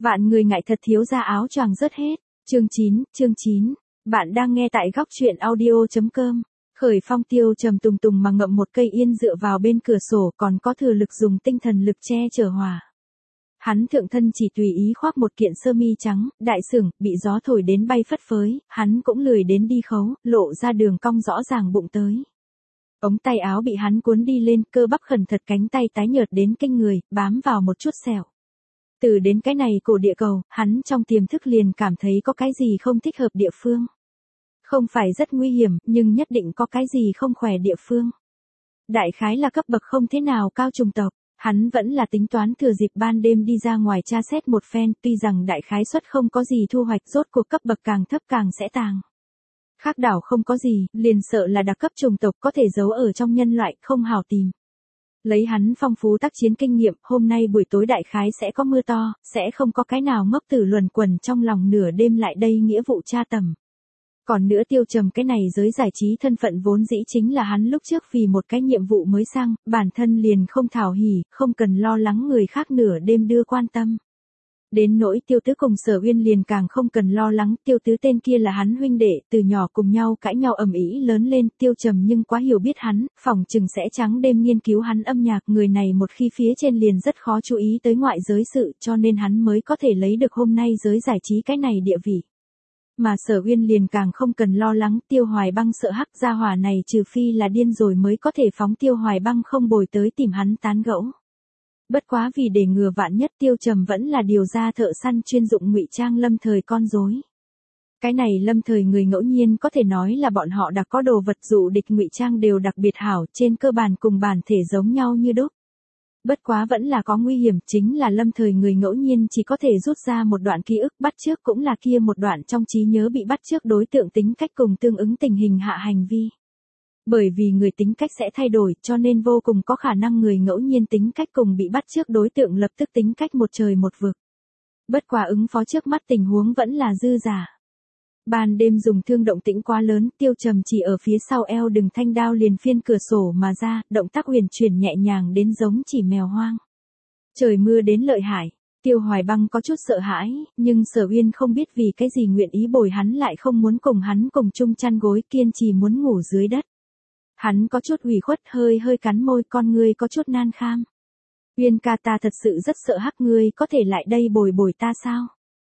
Vạn người ngại thật thiếu ra áo choàng rớt hết. Chương 9. Bạn đang nghe tại góc truyện audio.com. Khởi Phong Tiêu trầm tùng tùng mà ngậm một cây yên dựa vào bên cửa sổ, còn có thừa lực dùng tinh thần lực che chở hỏa. Hắn thượng thân chỉ tùy ý khoác một kiện sơ mi trắng, đại sưởng, bị gió thổi đến bay phất phới, hắn cũng lười đến đi khấu, lộ ra đường cong rõ ràng bụng tới. Ống tay áo bị hắn cuốn đi lên, cơ bắp khẩn thật, cánh tay tái nhợt đến kinh người, bám vào một chút sẹo. Từ đến cái này cổ địa cầu, hắn trong tiềm thức liền cảm thấy có cái gì không thích hợp địa phương. Không phải rất nguy hiểm, nhưng nhất định có cái gì không khỏe địa phương. Đại khái là cấp bậc không thế nào cao chủng tộc, hắn vẫn là tính toán thừa dịp ban đêm đi ra ngoài tra xét một phen, tuy rằng đại khái suất không có gì thu hoạch, rốt cuộc cấp bậc càng thấp càng sẽ tàng. Khác đảo không có gì, liền sợ là đặc cấp chủng tộc có thể giấu ở trong nhân loại, không hảo tìm. Lấy hắn phong phú tác chiến kinh nghiệm, hôm nay buổi tối đại khái sẽ có mưa to, sẽ không có cái nào ngốc tử luẩn quẩn trong lòng nửa đêm lại đây nghĩa vụ tra tầm. Còn nữa Tiêu Trầm cái này giới giải trí thân phận vốn dĩ chính là hắn lúc trước vì một cái nhiệm vụ mới sang, bản thân liền không thảo hỉ, không cần lo lắng người khác nửa đêm đưa quan tâm. Đến nỗi Tiêu Tứ cùng Sở Uyên liền càng không cần lo lắng, Tiêu Tứ tên kia là hắn huynh đệ, từ nhỏ cùng nhau cãi nhau ầm ĩ lớn lên, Tiêu Trầm nhưng quá hiểu biết hắn, phỏng chừng sẽ trắng đêm nghiên cứu hắn âm nhạc, người này một khi phía trên liền rất khó chú ý tới ngoại giới sự, cho nên hắn mới có thể lấy được hôm nay giới giải trí cái này địa vị. Mà Sở Uyên liền càng không cần lo lắng, Tiêu Hoài Băng sợ hắc gia hỏa này trừ phi là điên rồi mới có thể phóng Tiêu Hoài Băng không bồi tới tìm hắn tán gẫu. Bất quá vì để ngừa vạn nhất, Tiêu Trầm vẫn là điều ra thợ săn chuyên dụng ngụy trang lâm thời con rối. Cái này lâm thời người ngẫu nhiên có thể nói là bọn họ đã có đồ vật dụ địch ngụy trang đều đặc biệt hảo, trên cơ bản cùng bản thể giống nhau như đúc. Bất quá vẫn là có nguy hiểm, chính là lâm thời người ngẫu nhiên chỉ có thể rút ra một đoạn ký ức, bắt chước cũng là kia một đoạn trong trí nhớ bị bắt chước đối tượng tính cách cùng tương ứng tình hình hạ hành vi. Bởi vì người tính cách sẽ thay đổi, cho nên vô cùng có khả năng người ngẫu nhiên tính cách cùng bị bắt chước đối tượng lập tức tính cách một trời một vực. Bất quá ứng phó trước mắt tình huống vẫn là dư giả. Ban đêm dùng thương động tĩnh quá lớn, Tiêu Trầm chỉ ở phía sau eo đừng thanh đao liền phiên cửa sổ mà ra, động tác huyền chuyển nhẹ nhàng đến giống chỉ mèo hoang. Trời mưa đến lợi hại, Tiêu Hoài Băng có chút sợ hãi, nhưng Sở Uyên không biết vì cái gì nguyện ý bồi hắn lại không muốn cùng hắn cùng chung chăn gối, kiên trì muốn ngủ dưới đất. Hắn có chút ủy khuất, hơi cắn môi, con ngươi có chút nan kham. Uyên ca, ta thật sự rất sợ hắc, ngươi có thể lại đây bồi ta sao?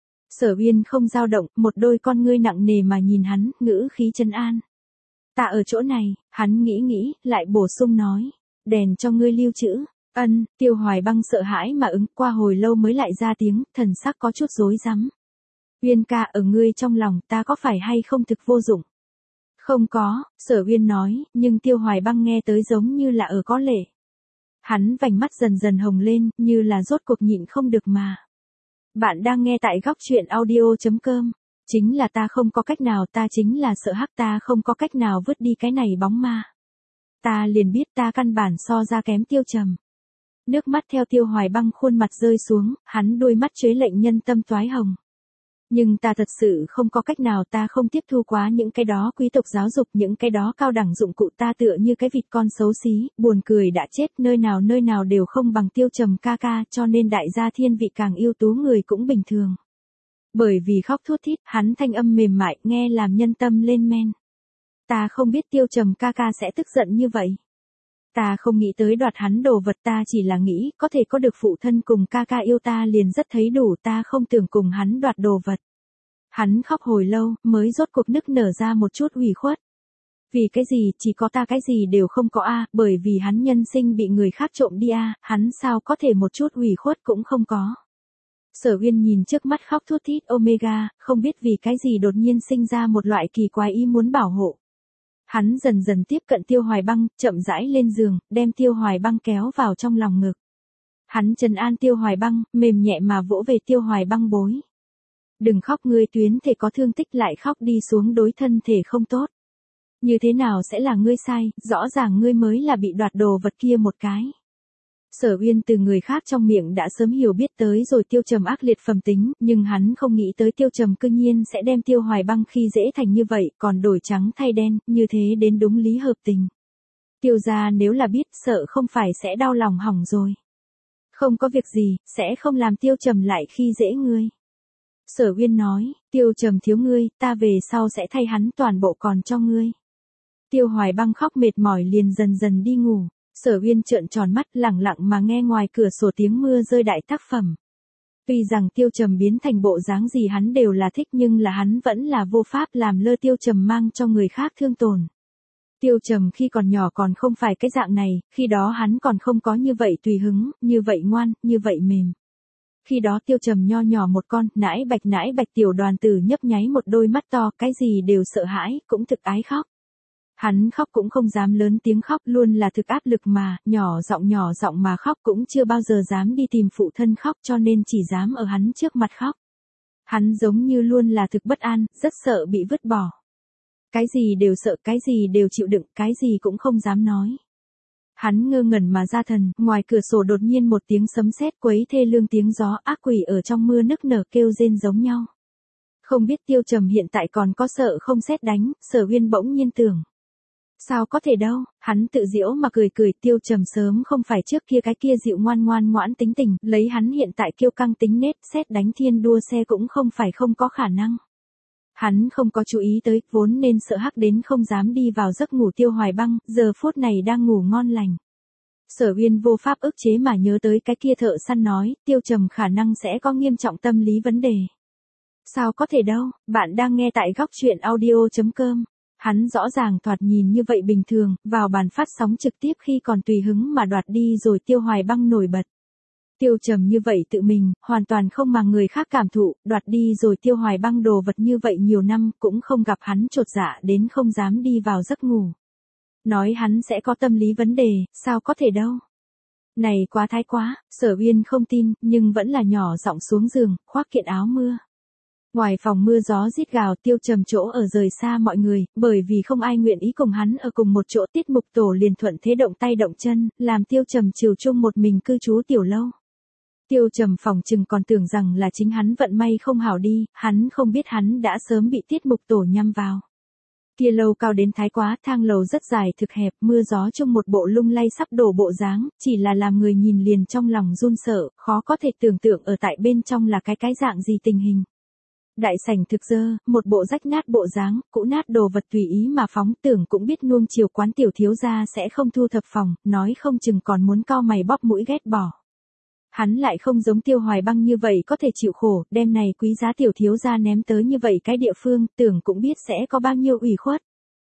Sở Uyên không dao động, một đôi con ngươi nặng nề mà nhìn hắn, ngữ khí trấn an. Ta ở chỗ này, hắn nghĩ, lại bổ sung nói, đèn cho ngươi lưu trữ. Ân, Tiêu Hoài Băng sợ hãi mà ứng, qua hồi lâu mới lại ra tiếng, thần sắc có chút rối rắm. Uyên ca, ở ngươi trong lòng ta có phải hay không thực vô dụng? Không có, Sở Uyên nói, nhưng Tiêu Hoài Băng nghe tới giống như là ở có lệ. Hắn vành mắt dần dần hồng lên, như là rốt cuộc nhịn không được mà. Bạn đang nghe tại góc truyện audio.com. Chính là ta không có cách nào, ta chính là sợ hắc, ta không có cách nào vứt đi cái này bóng ma. Ta liền biết ta căn bản so ra kém Tiêu Trầm. Nước mắt theo Tiêu Hoài Băng khuôn mặt rơi xuống, hắn đôi mắt chế lệnh nhân tâm toái hồng. Nhưng ta thật sự không có cách nào, ta không tiếp thu quá những cái đó quý tộc giáo dục, những cái đó cao đẳng dụng cụ, ta tựa như cái vịt con xấu xí, buồn cười đã chết, nơi nào đều không bằng Tiêu Trầm ca ca, cho nên đại gia thiên vị càng ưu tú người cũng bình thường. Bởi vì khóc thút thít, hắn thanh âm mềm mại, nghe làm nhân tâm lên men. Ta không biết Tiêu Trầm ca ca sẽ tức giận như vậy. Ta không nghĩ tới đoạt hắn đồ vật, ta chỉ là nghĩ, có thể có được phụ thân cùng ca ca yêu ta liền rất thấy đủ, ta không tưởng cùng hắn đoạt đồ vật. Hắn khóc hồi lâu, mới rốt cuộc nức nở ra một chút ủy khuất. Vì cái gì, chỉ có ta cái gì đều không có a, bởi vì hắn nhân sinh bị người khác trộm đi a, hắn sao có thể một chút ủy khuất cũng không có. Sở Uyên nhìn trước mắt khóc thút thít Omega, không biết vì cái gì đột nhiên sinh ra một loại kỳ quái ý muốn bảo hộ. Hắn dần dần tiếp cận Tiêu Hoài Băng, chậm rãi lên giường, đem Tiêu Hoài Băng kéo vào trong lòng ngực. Hắn trấn an Tiêu Hoài Băng, mềm nhẹ mà vỗ về Tiêu Hoài Băng bối. Đừng khóc, ngươi tuyến thể có thương tích lại khóc đi xuống đối thân thể không tốt. Như thế nào sẽ là ngươi sai, rõ ràng ngươi mới là bị đoạt đồ vật kia một cái. Sở Uyên từ người khác trong miệng đã sớm hiểu biết tới rồi Tiêu Trầm ác liệt phẩm tính, nhưng hắn không nghĩ tới Tiêu Trầm cư nhiên sẽ đem Tiêu Hoài Băng khi dễ thành như vậy, còn đổi trắng thay đen, như thế đến đúng lý hợp tình. Tiêu gia nếu là biết, sợ không phải sẽ đau lòng hỏng rồi. Không có việc gì, sẽ không làm Tiêu Trầm lại khi dễ ngươi. Sở Uyên nói, Tiêu Trầm thiếu ngươi, ta về sau sẽ thay hắn toàn bộ còn cho ngươi. Tiêu Hoài Băng khóc mệt mỏi liền dần dần đi ngủ. Sở Uyên trợn tròn mắt lẳng lặng mà nghe ngoài cửa sổ tiếng mưa rơi đại tác phẩm. Tuy rằng Tiêu Trầm biến thành bộ dáng gì hắn đều là thích nhưng là hắn vẫn là vô pháp làm lơ Tiêu Trầm mang cho người khác thương tổn. Tiêu Trầm khi còn nhỏ còn không phải cái dạng này, khi đó hắn còn không có như vậy tùy hứng, như vậy ngoan, như vậy mềm. Khi đó Tiêu Trầm nho nhỏ một con, nãi bạch tiểu đoàn tử nhấp nháy một đôi mắt to, cái gì đều sợ hãi, cũng thực ái khóc. Hắn khóc cũng không dám lớn tiếng khóc, luôn là thực áp lực mà, nhỏ giọng mà khóc cũng chưa bao giờ dám đi tìm phụ thân khóc cho nên chỉ dám ở hắn trước mặt khóc. Hắn giống như luôn là thực bất an, rất sợ bị vứt bỏ. Cái gì đều sợ, cái gì đều chịu đựng, cái gì cũng không dám nói. Hắn ngơ ngẩn mà ra thần, ngoài cửa sổ đột nhiên một tiếng sấm sét quấy thê lương tiếng gió, ác quỷ ở trong mưa nức nở kêu rên giống nhau. Không biết Tiêu Trầm hiện tại còn có sợ không sét đánh, Sở Uyên bỗng nhiên tưởng. Sao có thể đâu, hắn tự giễu mà cười, Tiêu Trầm sớm không phải trước kia cái kia dịu ngoan ngoãn tính tình, lấy hắn hiện tại kiêu căng tính nết, sét đánh thiên đua xe cũng không phải không có khả năng. Hắn không có chú ý tới, vốn nên sợ hắc đến không dám đi vào giấc ngủ Tiêu Hoài Băng, giờ phút này đang ngủ ngon lành. Sở Uyên vô pháp ức chế mà nhớ tới cái kia thợ săn nói, Tiêu Trầm khả năng sẽ có nghiêm trọng tâm lý vấn đề. Sao có thể đâu, bạn đang nghe tại góc truyện audio.com. Hắn rõ ràng thoạt nhìn như vậy bình thường, vào bàn phát sóng trực tiếp khi còn tùy hứng mà đoạt đi rồi Tiêu Hoài Băng nổi bật. Tiêu Trầm như vậy tự mình, hoàn toàn không màng người khác cảm thụ, đoạt đi rồi Tiêu Hoài Băng đồ vật như vậy nhiều năm cũng không gặp hắn chột dạ đến không dám đi vào giấc ngủ. Nói hắn sẽ có tâm lý vấn đề, sao có thể đâu. Này quá thái quá, Sở Uyên không tin, nhưng vẫn là nhỏ giọng xuống giường, khoác kiện áo mưa. Ngoài phòng mưa gió rít gào, Tiêu Trầm chỗ ở rời xa mọi người, bởi vì không ai nguyện ý cùng hắn ở cùng một chỗ, tiết mục tổ liền thuận thế động tay động chân, làm Tiêu Trầm chiều chung một mình cư trú tiểu lâu. Tiêu Trầm phòng chừng còn tưởng rằng là chính hắn vận may không hảo đi, hắn không biết hắn đã sớm bị tiết mục tổ nhắm vào. Kia lâu cao đến thái quá, thang lầu rất dài thực hẹp, mưa gió chung một bộ lung lay sắp đổ bộ dáng, chỉ là làm người nhìn liền trong lòng run sợ, khó có thể tưởng tượng ở tại bên trong là cái dạng gì tình hình. Đại sảnh thực dơ, một bộ rách nát bộ dáng, cũ nát đồ vật tùy ý mà phóng, tưởng cũng biết nuông chiều quán tiểu thiếu gia sẽ không thu thập phòng, nói không chừng còn muốn cau mày bóp mũi ghét bỏ. Hắn lại không giống Tiêu Hoài Băng như vậy có thể chịu khổ, đem này quý giá tiểu thiếu gia ném tới như vậy cái địa phương, tưởng cũng biết sẽ có bao nhiêu ủy khuất.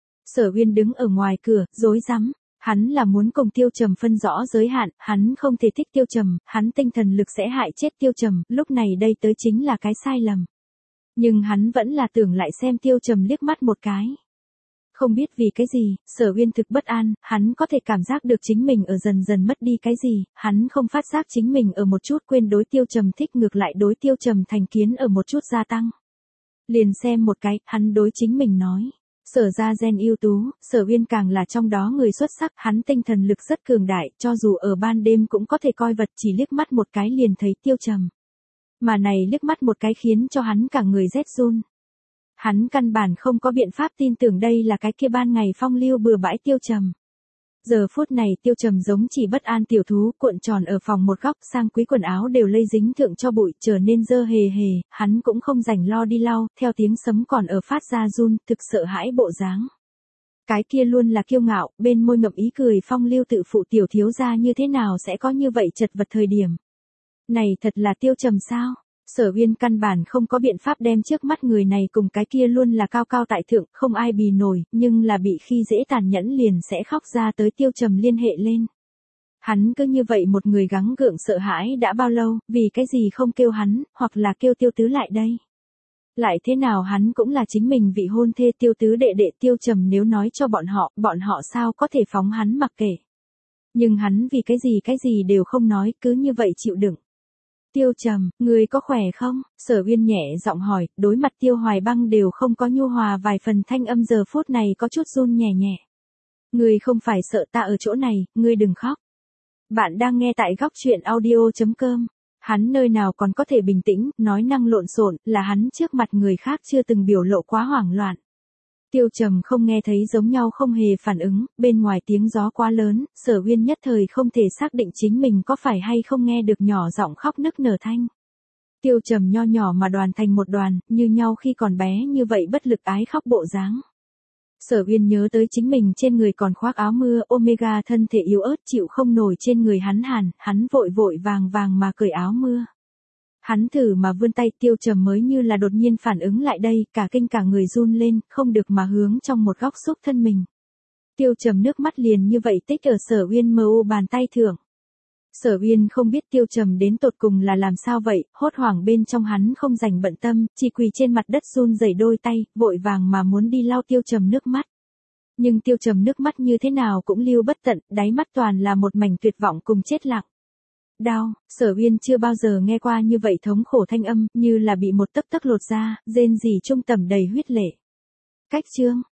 Sở Uyên đứng ở ngoài cửa, rối rắm. Hắn là muốn cùng Tiêu Trầm phân rõ giới hạn, hắn không thể thích Tiêu Trầm, hắn tinh thần lực sẽ hại chết Tiêu Trầm, lúc này đây tới chính là cái sai lầm. Nhưng hắn vẫn là tưởng lại xem Tiêu Trầm liếc mắt một cái. Không biết vì cái gì, Sở Uyên thực bất an, hắn có thể cảm giác được chính mình ở dần dần mất đi cái gì, hắn không phát giác chính mình ở một chút quên đối Tiêu Trầm thích, ngược lại đối Tiêu Trầm thành kiến ở một chút gia tăng. Liền xem một cái, hắn đối chính mình nói. Sở ra gen ưu tú, Sở Uyên càng là trong đó người xuất sắc, hắn tinh thần lực rất cường đại, cho dù ở ban đêm cũng có thể coi vật, chỉ liếc mắt một cái liền thấy Tiêu Trầm. Mà này liếc mắt một cái khiến cho hắn cả người rét run. Hắn căn bản không có biện pháp tin tưởng đây là cái kia ban ngày phong lưu bừa bãi Tiêu Trầm. Giờ phút này Tiêu Trầm giống chỉ bất an tiểu thú, cuộn tròn ở phòng một góc, sang quý quần áo đều lây dính thượng cho bụi, trở nên dơ hề hề, hắn cũng không rảnh lo đi lau, theo tiếng sấm còn ở phát ra run, thực sợ hãi bộ dáng. Cái kia luôn là kiêu ngạo, bên môi ngậm ý cười phong lưu tự phụ tiểu thiếu gia như thế nào sẽ có như vậy chật vật thời điểm. Này thật là Tiêu Trầm sao? Sở Uyên căn bản không có biện pháp đem trước mắt người này cùng cái kia luôn là cao cao tại thượng, không ai bì nổi, nhưng là bị khi dễ tàn nhẫn liền sẽ khóc ra tới Tiêu Trầm liên hệ lên. Hắn cứ như vậy một người gắng gượng sợ hãi đã bao lâu, vì cái gì không kêu hắn, hoặc là kêu Tiêu Tứ lại đây. Lại thế nào hắn cũng là chính mình vị hôn thê Tiêu Tứ đệ đệ Tiêu Trầm, nếu nói cho bọn họ sao có thể phóng hắn mặc kệ. Nhưng hắn vì cái gì đều không nói, cứ như vậy chịu đựng. Tiêu Trầm, người có khỏe không? Sở Uyên nhẹ giọng hỏi, đối mặt Tiêu Hoài Băng đều không có nhu hòa vài phần, thanh âm giờ phút này có chút run nhẹ nhẹ. Người không phải sợ ta ở chỗ này, ngươi đừng khóc. Bạn đang nghe tại góc truyện audio.com. Hắn nơi nào còn có thể bình tĩnh, nói năng lộn xộn, là hắn trước mặt người khác chưa từng biểu lộ quá hoảng loạn. Tiêu Trầm không nghe thấy giống nhau không hề phản ứng, bên ngoài tiếng gió quá lớn, Sở Uyên nhất thời không thể xác định chính mình có phải hay không nghe được nhỏ giọng khóc nức nở thanh. Tiêu Trầm nho nhỏ mà đoàn thành một đoàn, như nhau khi còn bé như vậy bất lực ái khóc bộ dáng. Sở Uyên nhớ tới chính mình trên người còn khoác áo mưa, Omega thân thể yếu ớt chịu không nổi trên người hắn hàn, hắn vội vội vàng vàng mà cởi áo mưa. Hắn thử mà vươn tay, Tiêu Trầm mới như là đột nhiên phản ứng lại đây, cả kinh cả người run lên, không được mà hướng trong một góc xúc thân mình. Tiêu Trầm nước mắt liền như vậy tích ở Sở Uyên mờ u bàn tay thượng. Sở Uyên không biết Tiêu Trầm đến tột cùng là làm sao vậy, hốt hoảng bên trong hắn không rảnh bận tâm, chỉ quỳ trên mặt đất run rẩy đôi tay, vội vàng mà muốn đi lau Tiêu Trầm nước mắt. Nhưng Tiêu Trầm nước mắt như thế nào cũng lưu bất tận, đáy mắt toàn là một mảnh tuyệt vọng cùng chết lặng. Đau, Sở Uyên chưa bao giờ nghe qua như vậy thống khổ thanh âm, như là bị một tấc tấc lột ra, rên rỉ trung tầm đầy huyết lệ. Cách chương,